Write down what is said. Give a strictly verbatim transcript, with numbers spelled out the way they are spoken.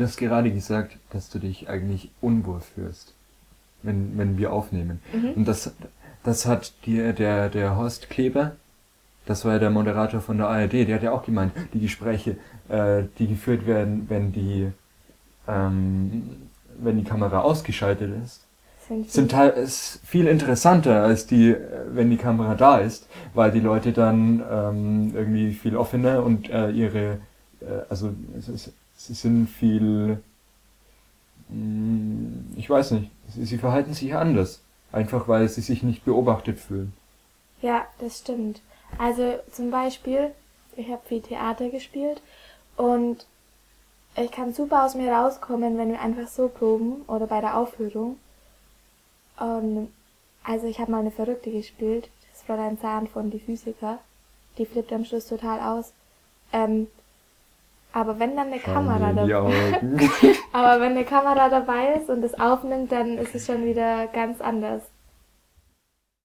Du hast gerade gesagt, dass du dich eigentlich unwohl fühlst, wenn, wenn wir aufnehmen. Mhm. Und das, das hat dir der, der Horst Kleber, das war ja der Moderator von der A R D, der hat ja auch gemeint, die Gespräche, äh, die geführt werden, wenn die, ähm, wenn die Kamera ausgeschaltet ist, Sind sind die, teil- ist viel interessanter als die, äh, wenn die Kamera da ist, weil die Leute dann ähm, irgendwie viel offener und äh, ihre, äh, also es ist, sie sind viel, mh, ich weiß nicht, sie, sie verhalten sich anders, einfach weil sie sich nicht beobachtet fühlen. ja, das stimmt. Also zum Beispiel, ich habe viel Theater gespielt und ich kann super aus mir rauskommen, wenn wir einfach so proben oder bei der Aufführung. Und also ich habe mal eine Verrückte gespielt, das Fräulein Zahn von Die Physiker. Die flippt am Schluss total aus. Ähm, aber wenn dann eine Fallen Kamera dir in die dabei, Augen. aber wenn eine Kamera dabei ist und es aufnimmt, dann ist es schon wieder ganz anders.